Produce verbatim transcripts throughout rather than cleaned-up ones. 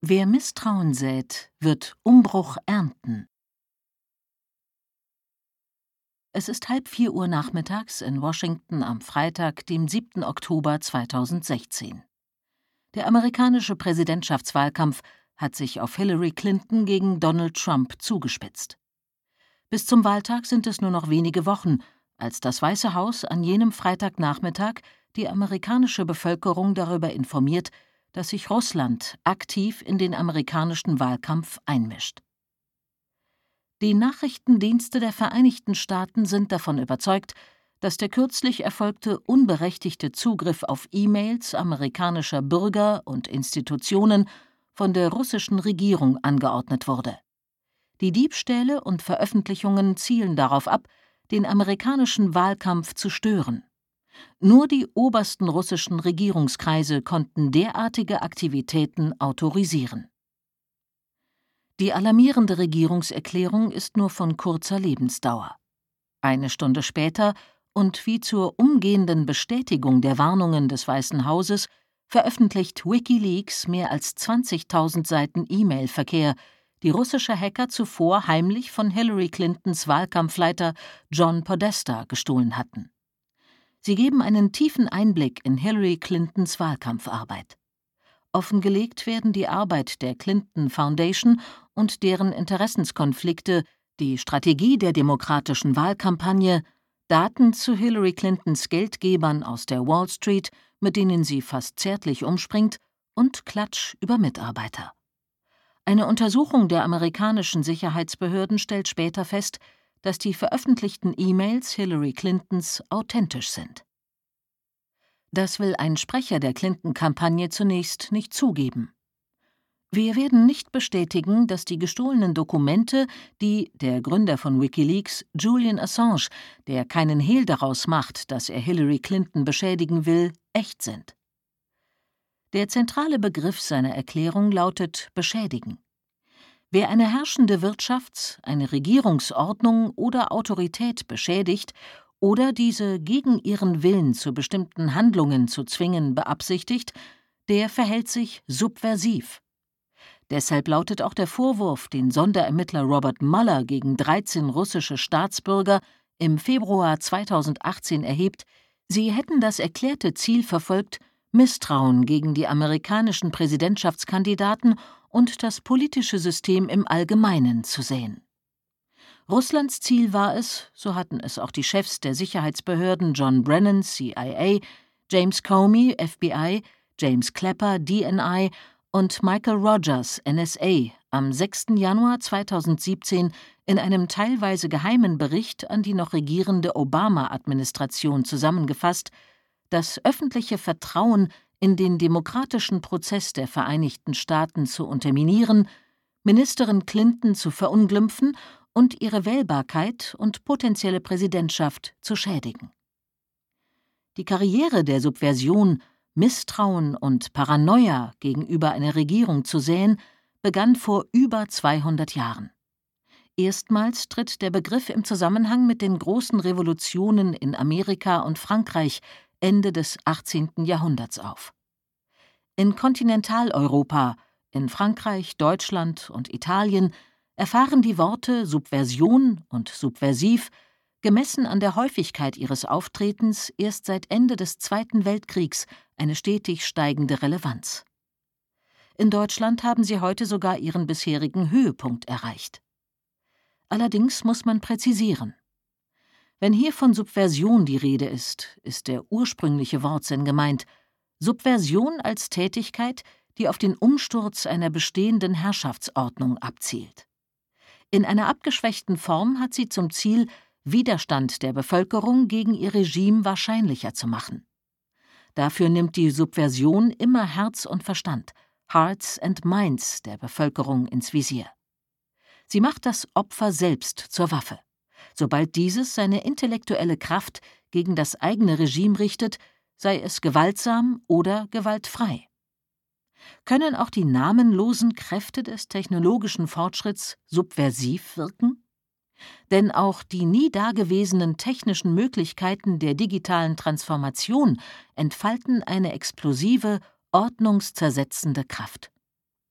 Wer Misstrauen sät, wird Umbruch ernten. Es ist halb vier Uhr nachmittags in Washington am Freitag, dem siebten Oktober zweitausendsechzehn. Der amerikanische Präsidentschaftswahlkampf hat sich auf Hillary Clinton gegen Donald Trump zugespitzt. Bis zum Wahltag sind es nur noch wenige Wochen, als das Weiße Haus an jenem Freitagnachmittag die amerikanische Bevölkerung darüber informiert, dass sich Russland aktiv in den amerikanischen Wahlkampf einmischt. Die Nachrichtendienste der Vereinigten Staaten sind davon überzeugt, dass der kürzlich erfolgte unberechtigte Zugriff auf E-Mails amerikanischer Bürger und Institutionen von der russischen Regierung angeordnet wurde. Die Diebstähle und Veröffentlichungen zielen darauf ab, den amerikanischen Wahlkampf zu stören. Nur die obersten russischen Regierungskreise konnten derartige Aktivitäten autorisieren. Die alarmierende Regierungserklärung ist nur von kurzer Lebensdauer. Eine Stunde später und wie zur umgehenden Bestätigung der Warnungen des Weißen Hauses veröffentlicht WikiLeaks mehr als zwanzigtausend Seiten E-Mail-Verkehr, die russische Hacker zuvor heimlich von Hillary Clintons Wahlkampfleiter John Podesta gestohlen hatten. Sie geben einen tiefen Einblick in Hillary Clintons Wahlkampfarbeit. Offengelegt werden die Arbeit der Clinton Foundation und deren Interessenskonflikte, die Strategie der demokratischen Wahlkampagne, Daten zu Hillary Clintons Geldgebern aus der Wall Street, mit denen sie fast zärtlich umspringt, und Klatsch über Mitarbeiter. Eine Untersuchung der amerikanischen Sicherheitsbehörden stellt später fest, dass die veröffentlichten E-Mails Hillary Clintons authentisch sind. Das will ein Sprecher der Clinton-Kampagne zunächst nicht zugeben. Wir werden nicht bestätigen, dass die gestohlenen Dokumente, die der Gründer von WikiLeaks, Julian Assange, der keinen Hehl daraus macht, dass er Hillary Clinton beschädigen will, echt sind. Der zentrale Begriff seiner Erklärung lautet beschädigen. Wer eine herrschende Wirtschafts-, eine Regierungsordnung oder Autorität beschädigt oder diese gegen ihren Willen zu bestimmten Handlungen zu zwingen beabsichtigt, der verhält sich subversiv. Deshalb lautet auch der Vorwurf, den Sonderermittler Robert Mueller gegen dreizehn russische Staatsbürger im Februar zweitausendachtzehn erhebt, sie hätten das erklärte Ziel verfolgt, Misstrauen gegen die amerikanischen Präsidentschaftskandidaten und das politische System im Allgemeinen zu säen. Russlands Ziel war es, so hatten es auch die Chefs der Sicherheitsbehörden John Brennan, C I A, James Comey, F B I, James Clapper, D N I und Michael Rogers, N S A, am sechsten Januar zweitausendsiebzehn in einem teilweise geheimen Bericht an die noch regierende Obama-Administration zusammengefasst, das öffentliche Vertrauen in den demokratischen Prozess der Vereinigten Staaten zu unterminieren, Ministerin Clinton zu verunglimpfen und ihre Wählbarkeit und potenzielle Präsidentschaft zu schädigen. Die Karriere der Subversion, Misstrauen und Paranoia gegenüber einer Regierung zu säen, begann vor über zweihundert Jahren. Erstmals tritt der Begriff im Zusammenhang mit den großen Revolutionen in Amerika und Frankreich Ende des achtzehnten Jahrhunderts auf. In Kontinentaleuropa, in Frankreich, Deutschland und Italien erfahren die Worte Subversion und subversiv, gemessen an der Häufigkeit ihres Auftretens, erst seit Ende des Zweiten Weltkriegs eine stetig steigende Relevanz. In Deutschland haben sie heute sogar ihren bisherigen Höhepunkt erreicht. Allerdings muss man präzisieren. Wenn hier von Subversion die Rede ist, ist der ursprüngliche Wortsinn gemeint: Subversion als Tätigkeit, die auf den Umsturz einer bestehenden Herrschaftsordnung abzielt. In einer abgeschwächten Form hat sie zum Ziel, Widerstand der Bevölkerung gegen ihr Regime wahrscheinlicher zu machen. Dafür nimmt die Subversion immer Herz und Verstand, Hearts and Minds der Bevölkerung ins Visier. Sie macht das Opfer selbst zur Waffe, sobald dieses seine intellektuelle Kraft gegen das eigene Regime richtet, sei es gewaltsam oder gewaltfrei. Können auch die namenlosen Kräfte des technologischen Fortschritts subversiv wirken? Denn auch die nie dagewesenen technischen Möglichkeiten der digitalen Transformation entfalten eine explosive, ordnungszersetzende Kraft.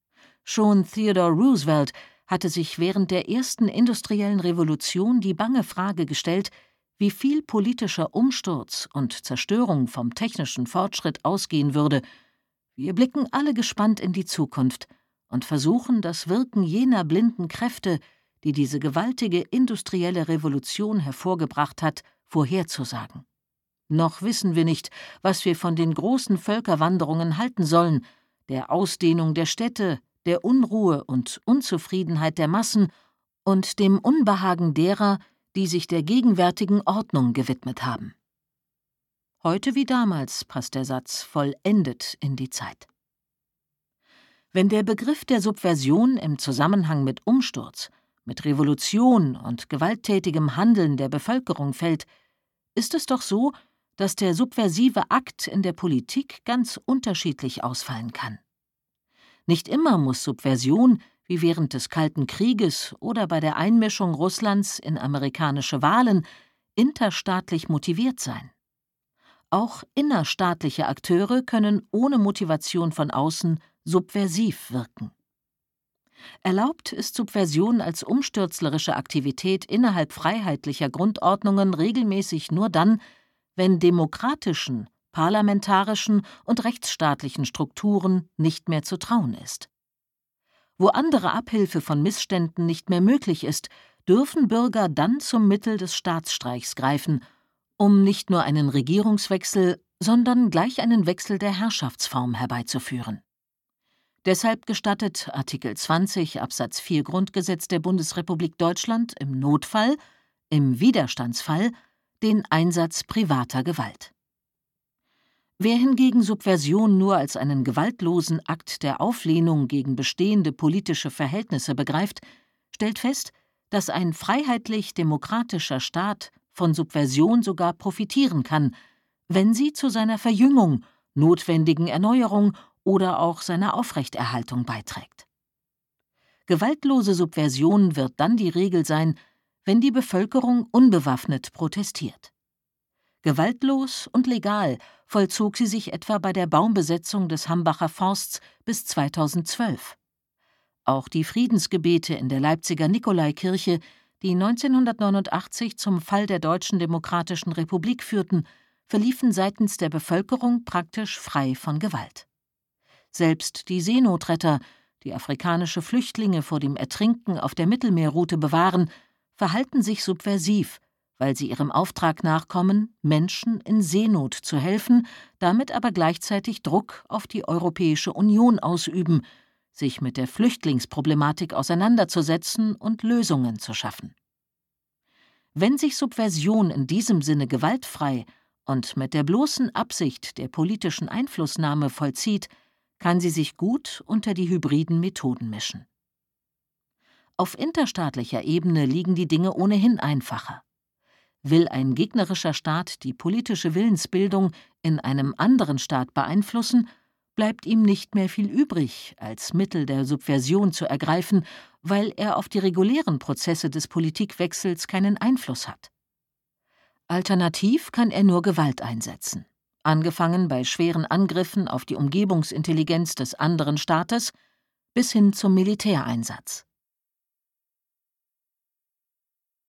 Schon Theodore Roosevelt hatte sich während der ersten industriellen Revolution die bange Frage gestellt, wie viel politischer Umsturz und Zerstörung vom technischen Fortschritt ausgehen würde. Wir blicken alle gespannt in die Zukunft und versuchen, das Wirken jener blinden Kräfte, die diese gewaltige industrielle Revolution hervorgebracht hat, vorherzusagen. Noch wissen wir nicht, was wir von den großen Völkerwanderungen halten sollen, der Ausdehnung der Städte, der Unruhe und Unzufriedenheit der Massen und dem Unbehagen derer, die sich der gegenwärtigen Ordnung gewidmet haben. Heute wie damals passt der Satz vollendet in die Zeit. Wenn der Begriff der Subversion im Zusammenhang mit Umsturz, mit Revolution und gewalttätigem Handeln der Bevölkerung fällt, ist es doch so, dass der subversive Akt in der Politik ganz unterschiedlich ausfallen kann. Nicht immer muss Subversion, wie während des Kalten Krieges oder bei der Einmischung Russlands in amerikanische Wahlen, interstaatlich motiviert sein. Auch innerstaatliche Akteure können ohne Motivation von außen subversiv wirken. Erlaubt ist Subversion als umstürzlerische Aktivität innerhalb freiheitlicher Grundordnungen regelmäßig nur dann, wenn demokratischen, parlamentarischen und rechtsstaatlichen Strukturen nicht mehr zu trauen ist. Wo andere Abhilfe von Missständen nicht mehr möglich ist, dürfen Bürger dann zum Mittel des Staatsstreichs greifen, um nicht nur einen Regierungswechsel, sondern gleich einen Wechsel der Herrschaftsform herbeizuführen. Deshalb gestattet Artikel zwanzig Absatz vier Grundgesetz der Bundesrepublik Deutschland im Notfall, im Widerstandsfall, den Einsatz privater Gewalt. Wer hingegen Subversion nur als einen gewaltlosen Akt der Auflehnung gegen bestehende politische Verhältnisse begreift, stellt fest, dass ein freiheitlich-demokratischer Staat von Subversion sogar profitieren kann, wenn sie zu seiner Verjüngung, notwendigen Erneuerung oder auch seiner Aufrechterhaltung beiträgt. Gewaltlose Subversion wird dann die Regel sein, wenn die Bevölkerung unbewaffnet protestiert. Gewaltlos und legal vollzog sie sich etwa bei der Baumbesetzung des Hambacher Forsts bis zweitausendzwölf. Auch die Friedensgebete in der Leipziger Nikolaikirche, die neunzehnhundertneunundachtzig zum Fall der Deutschen Demokratischen Republik führten, verliefen seitens der Bevölkerung praktisch frei von Gewalt. Selbst die Seenotretter, die afrikanische Flüchtlinge vor dem Ertrinken auf der Mittelmeerroute bewahren, verhalten sich subversiv, weil sie ihrem Auftrag nachkommen, Menschen in Seenot zu helfen, damit aber gleichzeitig Druck auf die Europäische Union ausüben, sich mit der Flüchtlingsproblematik auseinanderzusetzen und Lösungen zu schaffen. Wenn sich Subversion in diesem Sinne gewaltfrei und mit der bloßen Absicht der politischen Einflussnahme vollzieht, kann sie sich gut unter die hybriden Methoden mischen. Auf interstaatlicher Ebene liegen die Dinge ohnehin einfacher. Will ein gegnerischer Staat die politische Willensbildung in einem anderen Staat beeinflussen, bleibt ihm nicht mehr viel übrig, als Mittel der Subversion zu ergreifen, weil er auf die regulären Prozesse des Politikwechsels keinen Einfluss hat. Alternativ kann er nur Gewalt einsetzen, angefangen bei schweren Angriffen auf die Umgebungsintelligenz des anderen Staates bis hin zum Militäreinsatz.